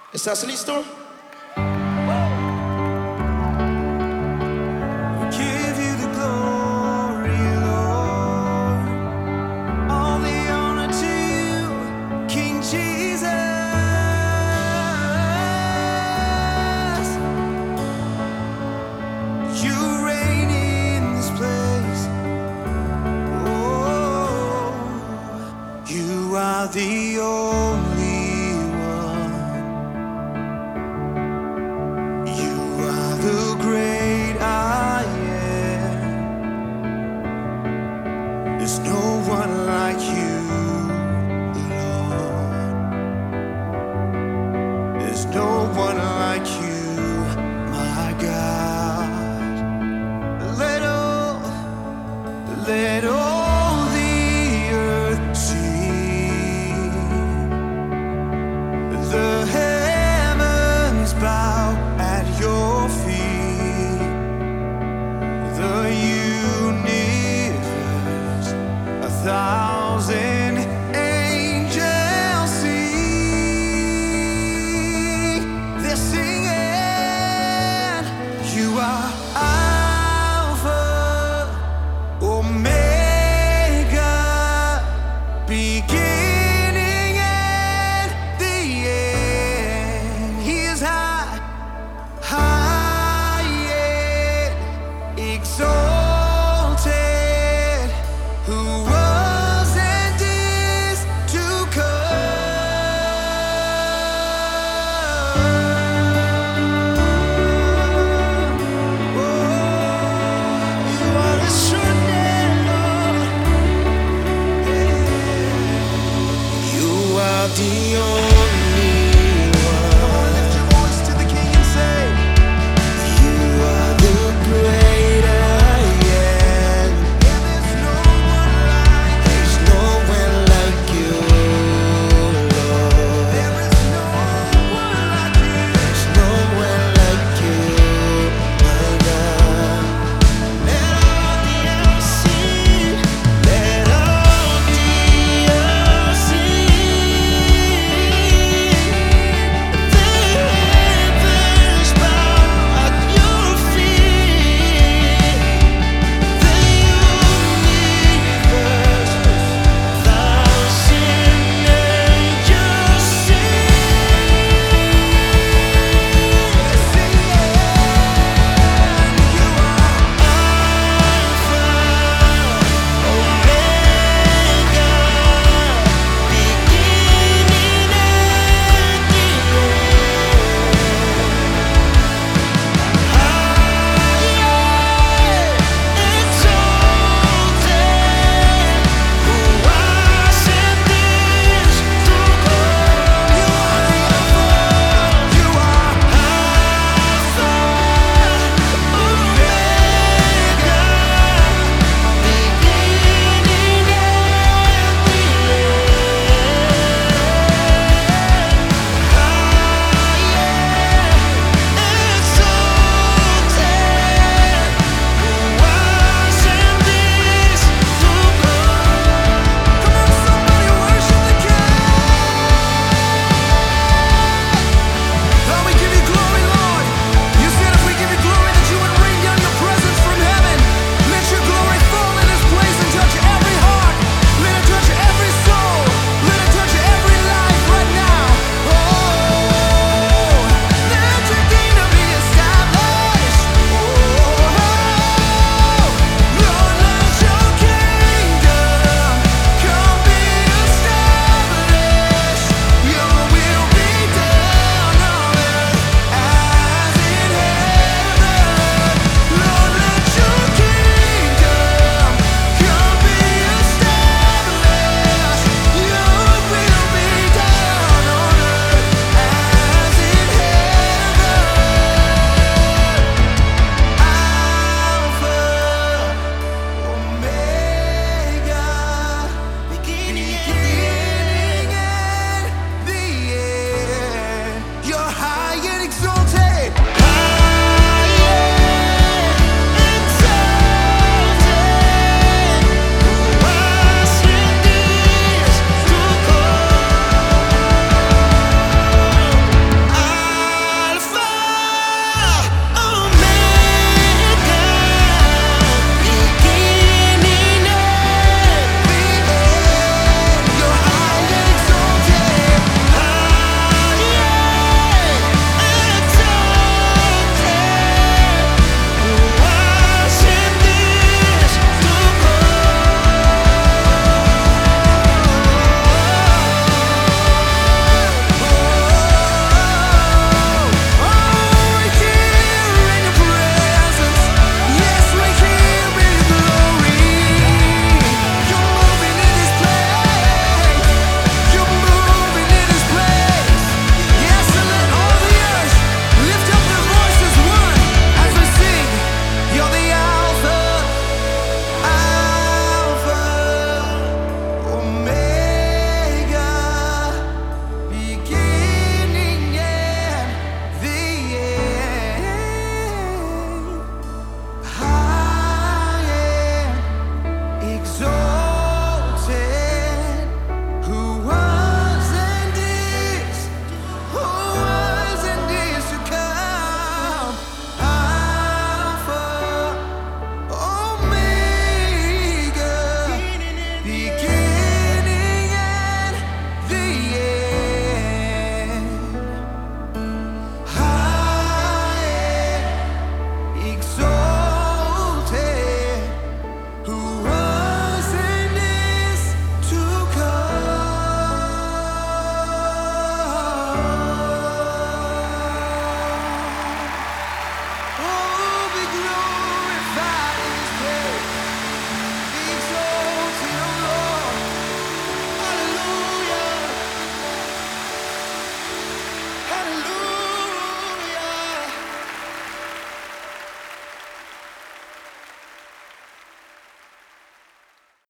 ¿Estás listo? Give you the glory, Lord. All the honor to you, King Jesus. You reign in this place. Oh, you are the only one. You are the great I am. There's no one like you, Lord. There's no one like you, my God. Let all the earth sing. The heavens bow at your feet. The universe, 1,000 angels sing. They're singing, you are Alpha, Omega, beginning and the end. He is high and exalted, who was and is to come. Oh, you are the surety, Lord. You are the